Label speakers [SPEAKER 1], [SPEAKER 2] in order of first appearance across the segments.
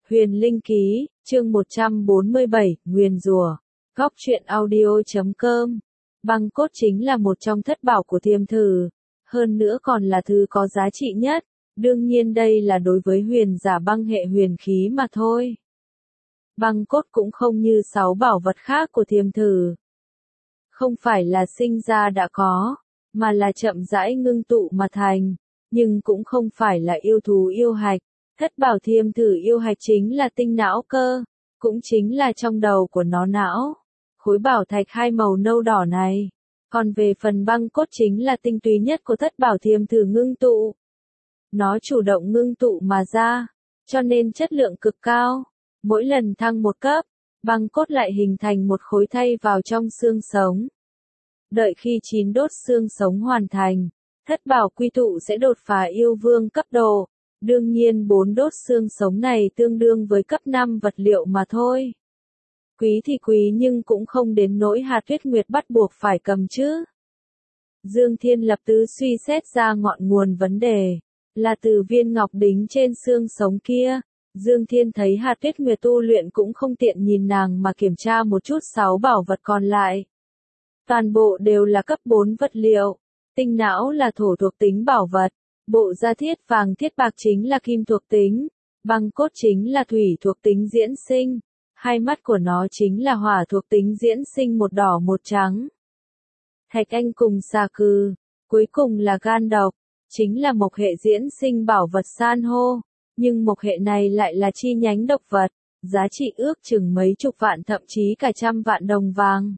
[SPEAKER 1] Huyền Linh Ký, chương 147, Nguyền Rủa. Góc truyện audio.com. Băng cốt chính là một trong thất bảo của Thiêm Thử, hơn nữa còn là thứ có giá trị nhất. Đương nhiên đây là đối với huyền giả băng hệ huyền khí mà thôi. Băng cốt cũng không như 6 bảo vật khác của Thiêm Thử. Không phải là sinh ra đã có, mà là chậm rãi ngưng tụ mà thành, nhưng cũng không phải là yêu thú yêu hạch. Thất bảo Thiêm Thử yêu hạch chính là tinh não cơ, cũng chính là trong đầu của nó não. Khối bảo thạch hai màu nâu đỏ này. Còn về phần băng cốt chính là tinh túy nhất của thất bảo Thiêm Thử ngưng tụ. Nó chủ động ngưng tụ mà ra, cho nên chất lượng cực cao. Mỗi lần thăng một cấp, băng cốt lại hình thành một khối thay vào trong xương sống. Đợi khi 9 đốt xương sống hoàn thành, thất bảo quy tụ sẽ đột phá yêu vương cấp độ. Đương nhiên 4 đốt xương sống này tương đương với cấp 5 vật liệu mà thôi. Quý thì quý nhưng cũng không đến nỗi Hà Tuyết Nguyệt bắt buộc phải cầm chứ. Dương Thiên lập tức suy xét ra ngọn nguồn vấn đề, là từ viên ngọc đính trên xương sống kia. Dương Thiên thấy Hà Tuyết Nguyệt tu luyện cũng không tiện nhìn nàng mà kiểm tra một chút 6 bảo vật còn lại. Toàn bộ đều là cấp 4 vật liệu, tinh não là thổ thuộc tính bảo vật. Bộ da thiết vàng thiết bạc chính là kim thuộc tính, băng cốt chính là thủy thuộc tính diễn sinh, hai mắt của nó chính là hỏa thuộc tính diễn sinh một đỏ một trắng. Thạch anh cùng xà cừ, cuối cùng là gan độc, chính là mộc hệ diễn sinh bảo vật san hô, nhưng mộc hệ này lại là chi nhánh độc vật, giá trị ước chừng mấy chục vạn thậm chí cả trăm vạn đồng vàng.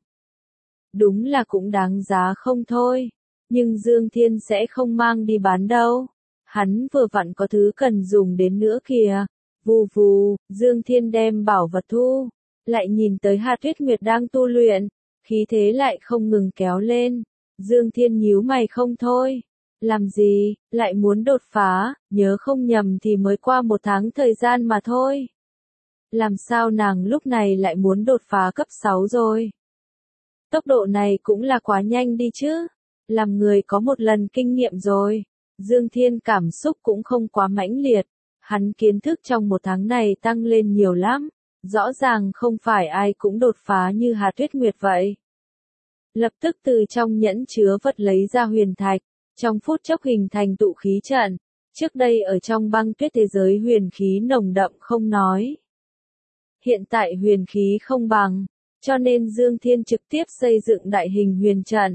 [SPEAKER 1] Đúng là cũng đáng giá không thôi. Nhưng Dương Thiên sẽ không mang đi bán đâu. Hắn vừa vặn có thứ cần dùng đến nữa kìa. Vù vù, Dương Thiên đem bảo vật thu. Lại nhìn tới Hà Tuyết Nguyệt đang tu luyện. Khí thế lại không ngừng kéo lên. Dương Thiên nhíu mày không thôi. Làm gì, lại muốn đột phá, nhớ không nhầm thì mới qua 1 tháng thời gian mà thôi. Làm sao nàng lúc này lại muốn đột phá cấp 6 rồi? Tốc độ này cũng là quá nhanh đi chứ. Làm người có một lần kinh nghiệm rồi. Dương Thiên cảm xúc cũng không quá mãnh liệt. Hắn kiến thức trong 1 tháng này tăng lên nhiều lắm. Rõ ràng không phải ai cũng đột phá như Hà Tuyết Nguyệt vậy. Lập tức từ trong nhẫn chứa vật lấy ra huyền thạch. Trong phút chốc hình thành tụ khí trận. Trước đây ở trong băng tuyết thế giới huyền khí nồng đậm không nói. Hiện tại huyền khí không bằng. Cho nên Dương Thiên trực tiếp xây dựng đại hình huyền trận.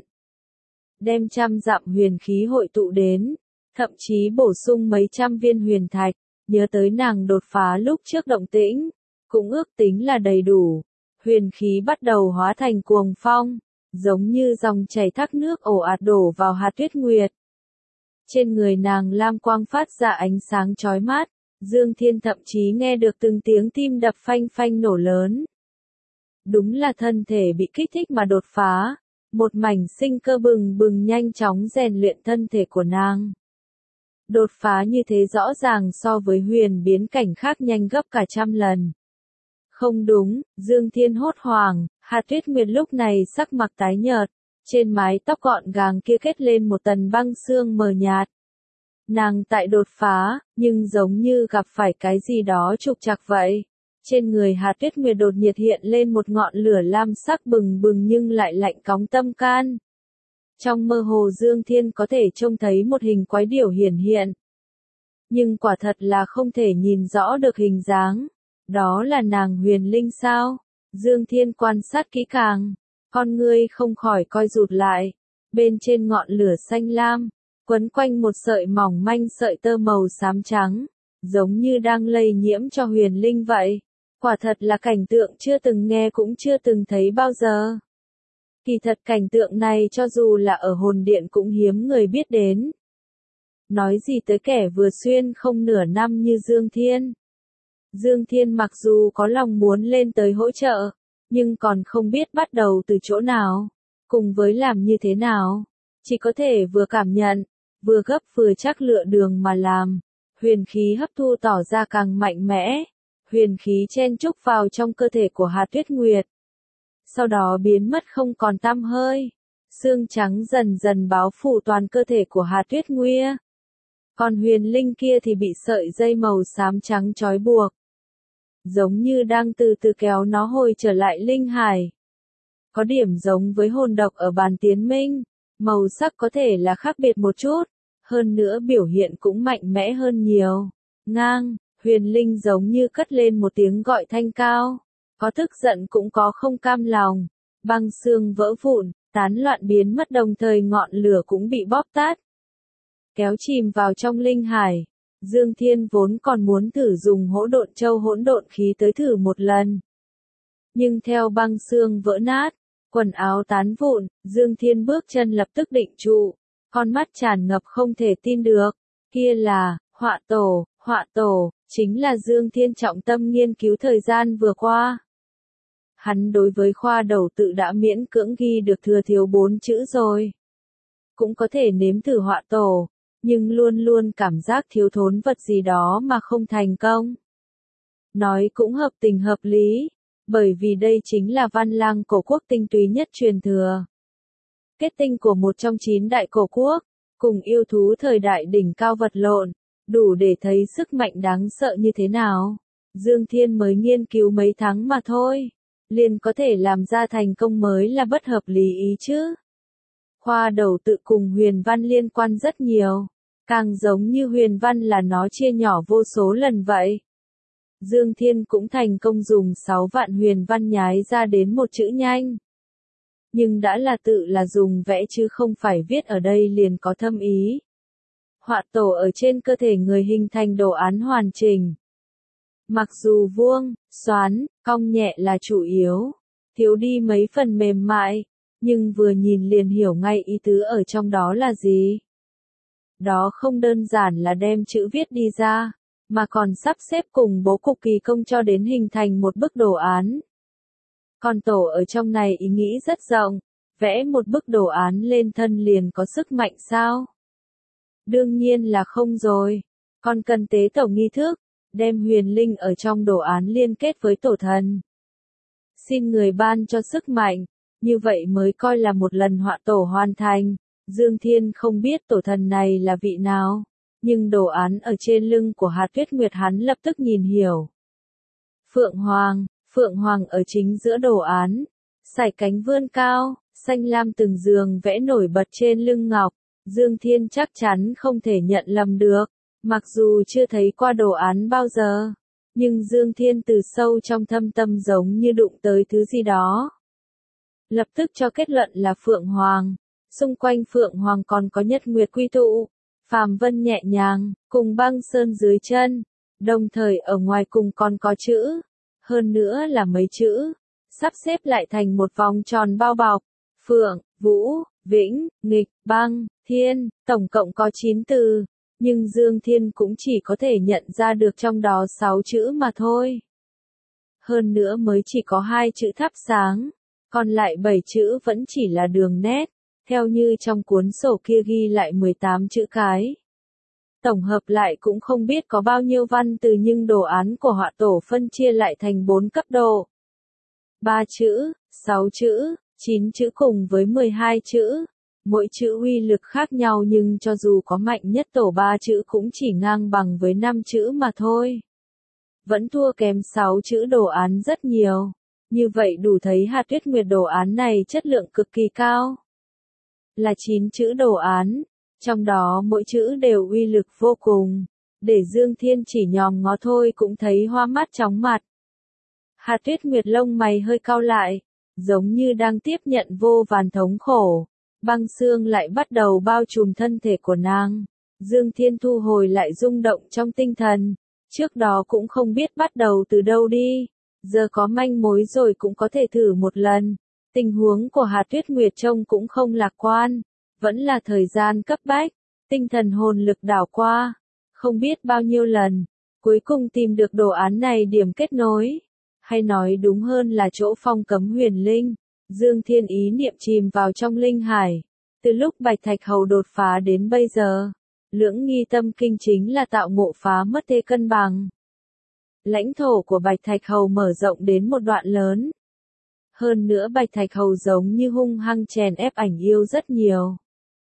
[SPEAKER 1] Đem trăm dặm huyền khí hội tụ đến, thậm chí bổ sung mấy trăm viên huyền thạch, nhớ tới nàng đột phá lúc trước động tĩnh, cũng ước tính là đầy đủ. Huyền khí bắt đầu hóa thành cuồng phong, giống như dòng chảy thác nước ồ ạt đổ vào Hà Tuyết Nguyệt. Trên người nàng lam quang phát ra ánh sáng chói mắt, Dương Thiên thậm chí nghe được từng tiếng tim đập phanh phanh nổ lớn. Đúng là thân thể bị kích thích mà đột phá. Một mảnh sinh cơ bừng bừng nhanh chóng rèn luyện thân thể của nàng. Đột phá như thế rõ ràng so với huyền biến cảnh khác nhanh gấp cả trăm lần. Không đúng, Dương Thiên hốt hoảng, Hà Tuyết Nguyệt lúc này sắc mặt tái nhợt, trên mái tóc gọn gàng kia kết lên một tầng băng xương mờ nhạt. Nàng tại đột phá, nhưng giống như gặp phải cái gì đó trục trặc vậy. Trên người Hà Tuyết Nguyệt đột nhiệt hiện lên một ngọn lửa lam sắc bừng bừng nhưng lại lạnh cóng tâm can. Trong mơ hồ Dương Thiên có thể trông thấy một hình quái điểu hiển hiện. Nhưng quả thật là không thể nhìn rõ được hình dáng. Đó là nàng huyền linh sao? Dương Thiên quan sát kỹ càng. Con ngươi không khỏi coi rụt lại. Bên trên ngọn lửa xanh lam, quấn quanh một sợi mỏng manh sợi tơ màu xám trắng. Giống như đang lây nhiễm cho huyền linh vậy. Quả thật là cảnh tượng chưa từng nghe cũng chưa từng thấy bao giờ. Kỳ thật cảnh tượng này cho dù là ở hồn điện cũng hiếm người biết đến. Nói gì tới kẻ vừa xuyên không nửa năm như Dương Thiên. Dương Thiên mặc dù có lòng muốn lên tới hỗ trợ, nhưng còn không biết bắt đầu từ chỗ nào, cùng với làm như thế nào. Chỉ có thể vừa cảm nhận, vừa gấp vừa chắc lựa đường mà làm. Huyền khí hấp thu tỏ ra càng mạnh mẽ. Huyền khí chen chúc vào trong cơ thể của Hà Tuyết Nguyệt. Sau đó biến mất không còn tăm hơi. Xương trắng dần dần bao phủ toàn cơ thể của Hà Tuyết Nguyệt. Còn huyền linh kia thì bị sợi dây màu xám trắng trói buộc. giống như đang từ từ kéo nó hồi trở lại linh hải. Có điểm giống với hồn độc ở bàn tiến minh, màu sắc có thể là khác biệt một chút, hơn nữa biểu hiện cũng mạnh mẽ hơn nhiều. Ngang, huyền linh giống như cất lên một tiếng gọi thanh cao, có tức giận cũng có không cam lòng, băng xương vỡ vụn, tán loạn biến mất đồng thời ngọn lửa cũng bị bóp tắt. Kéo chìm vào trong linh hải, Dương Thiên vốn còn muốn thử dùng hỗn độn châu hỗn độn khí tới thử một lần. Nhưng theo băng xương vỡ nát, quần áo tán vụn, Dương Thiên bước chân lập tức định trụ, con mắt tràn ngập không thể tin được, kia là, họa tổ, chính là Dương Thiên trọng tâm nghiên cứu thời gian vừa qua. Hắn đối với khoa đầu tự đã miễn cưỡng ghi được thừa thiếu 4 chữ rồi. Cũng có thể nếm thử họa tổ, nhưng luôn luôn cảm giác thiếu thốn vật gì đó mà không thành công. Nói cũng hợp tình hợp lý, bởi vì đây chính là văn lang cổ quốc tinh túy nhất truyền thừa. Kết tinh của một trong 9 đại cổ quốc, cùng yêu thú thời đại đỉnh cao vật lộn, đủ để thấy sức mạnh đáng sợ như thế nào. Dương Thiên mới nghiên cứu mấy tháng mà thôi, liền có thể làm ra thành công mới là bất hợp lý ý chứ. Khoa đầu tự cùng huyền văn liên quan rất nhiều, càng giống như huyền văn là nó chia nhỏ vô số lần vậy. Dương Thiên cũng thành công dùng 6 vạn huyền văn nhái ra đến một chữ nhanh. Nhưng đã là tự là dùng vẽ chứ không phải viết ở đây liền có thâm ý. Họa tổ ở trên cơ thể người hình thành đồ án hoàn chỉnh. Mặc dù vuông, xoắn, cong nhẹ là chủ yếu, thiếu đi mấy phần mềm mại, nhưng vừa nhìn liền hiểu ngay ý tứ ở trong đó là gì. Đó không đơn giản là đem chữ viết đi ra, mà còn sắp xếp cùng bố cục kỳ công cho đến hình thành một bức đồ án. Còn tổ ở trong này ý nghĩ rất rộng, vẽ một bức đồ án lên thân liền có sức mạnh sao? Đương nhiên là không rồi, còn cần tế tổ nghi thức, đem huyền linh ở trong đồ án liên kết với tổ thần. Xin người ban cho sức mạnh, như vậy mới coi là một lần họa tổ hoàn thành. Dương Thiên không biết tổ thần này là vị nào, nhưng đồ án ở trên lưng của Hạt Tuyết Nguyệt hắn lập tức nhìn hiểu. Phượng Hoàng ở chính giữa đồ án, sải cánh vươn cao, xanh lam từng giường vẽ nổi bật trên lưng ngọc, Dương Thiên chắc chắn không thể nhận lầm được, mặc dù chưa thấy qua đồ án bao giờ, nhưng Dương Thiên từ sâu trong thâm tâm giống như đụng tới thứ gì đó. Lập tức cho kết luận là Phượng Hoàng, xung quanh Phượng Hoàng còn có Nhật Nguyệt quy tụ, phàm vân nhẹ nhàng, cùng băng sơn dưới chân, đồng thời ở ngoài cùng còn có chữ, hơn nữa là mấy chữ, sắp xếp lại thành một vòng tròn bao bọc, Phượng, Vũ, Vĩnh, Nghịch, Băng, Thiên, tổng cộng có 9 từ, nhưng Dương Thiên cũng chỉ có thể nhận ra được trong đó 6 chữ mà thôi. Hơn nữa mới chỉ có 2 chữ thắp sáng, còn lại 7 chữ vẫn chỉ là đường nét, theo như trong cuốn sổ kia ghi lại 18 chữ cái. Tổng hợp lại cũng không biết có bao nhiêu văn từ nhưng đồ án của họa tổ phân chia lại thành 4 cấp độ. 3 chữ, 6 chữ, 9 chữ cùng với 12 chữ. Mỗi chữ uy lực khác nhau nhưng cho dù có mạnh nhất tổ 3 chữ cũng chỉ ngang bằng với 5 chữ mà thôi. Vẫn thua kém 6 chữ đồ án rất nhiều. Như vậy đủ thấy Hạt Tuyết Nguyệt đồ án này chất lượng cực kỳ cao. Là 9 chữ đồ án, trong đó mỗi chữ đều uy lực vô cùng. Để Dương Thiên chỉ nhòm ngó thôi cũng thấy hoa mắt chóng mặt. Hạt Tuyết Nguyệt lông mày hơi cau lại, giống như đang tiếp nhận vô vàn thống khổ. Băng xương lại bắt đầu bao trùm thân thể của nàng. Dương Thiên thu hồi lại rung động trong tinh thần. Trước đó cũng không biết bắt đầu từ đâu đi. Giờ có manh mối rồi cũng có thể thử một lần. Tình huống của Hạt Tuyết Nguyệt trông cũng không lạc quan. Vẫn là thời gian cấp bách. Tinh thần hồn lực đảo qua. Không biết bao nhiêu lần. Cuối cùng tìm được đồ án này điểm kết nối. Hay nói đúng hơn là chỗ phong cấm huyền linh. Dương Thiên ý niệm chìm vào trong linh hải. Từ lúc Bạch Thạch Hầu đột phá đến bây giờ, lưỡng nghi tâm kinh chính là tạo ngộ phá mất thế cân bằng. Lãnh thổ của Bạch Thạch Hầu mở rộng đến một đoạn lớn. Hơn nữa Bạch Thạch Hầu giống như hung hăng chèn ép ảnh yêu rất nhiều.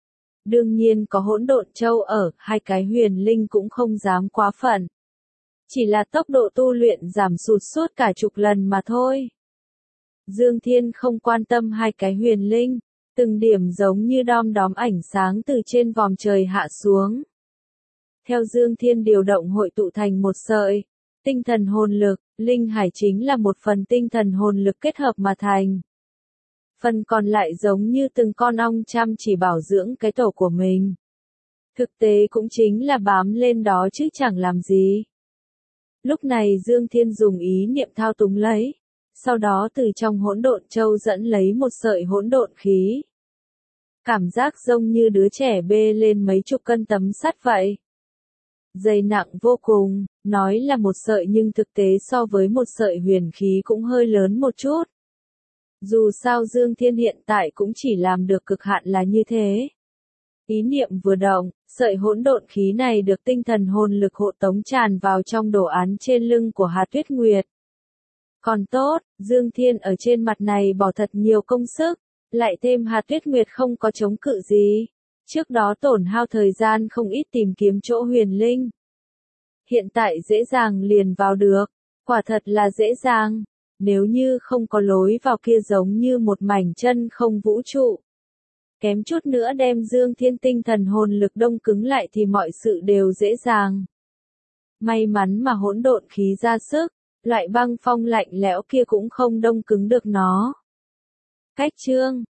[SPEAKER 1] Đương nhiên có hỗn độn châu ở, hai cái huyền linh cũng không dám quá phận. Chỉ là tốc độ tu luyện giảm sụt suốt cả chục lần mà thôi. Dương Thiên không quan tâm hai cái huyền linh, từng điểm giống như đom đóm ánh sáng từ trên vòm trời hạ xuống. Theo Dương Thiên điều động hội tụ thành một sợi tinh thần hồn lực, linh hải chính là một phần tinh thần hồn lực kết hợp mà thành. Phần còn lại giống như từng con ong chăm chỉ bảo dưỡng cái tổ của mình. Thực tế cũng chính là bám lên đó chứ chẳng làm gì. Lúc này Dương Thiên dùng ý niệm thao túng lấy, sau đó từ trong hỗn độn châu dẫn lấy một sợi hỗn độn khí. Cảm giác giống như đứa trẻ bê lên mấy chục cân tấm sắt vậy. Dày nặng vô cùng, nói là một sợi nhưng thực tế so với một sợi huyền khí cũng hơi lớn một chút. Dù sao Dương Thiên hiện tại cũng chỉ làm được cực hạn là như thế. Ý niệm vừa động, sợi hỗn độn khí này được tinh thần hồn lực hộ tống tràn vào trong đồ án trên lưng của Hà Tuyết Nguyệt. Còn tốt, Dương Thiên ở trên mặt này bỏ thật nhiều công sức, lại thêm Hà Tuyết Nguyệt không có chống cự gì. Trước đó tổn hao thời gian không ít tìm kiếm chỗ huyền linh. Hiện tại dễ dàng liền vào được, quả thật là dễ dàng. Nếu như không có lối vào kia giống như một mảnh chân không vũ trụ. Kém chút nữa đem Dương Thiên tinh thần hồn lực đông cứng lại thì mọi sự đều dễ dàng. May mắn mà hỗn độn khí ra sức, loại băng phong lạnh lẽo kia cũng không đông cứng được nó. Cách chương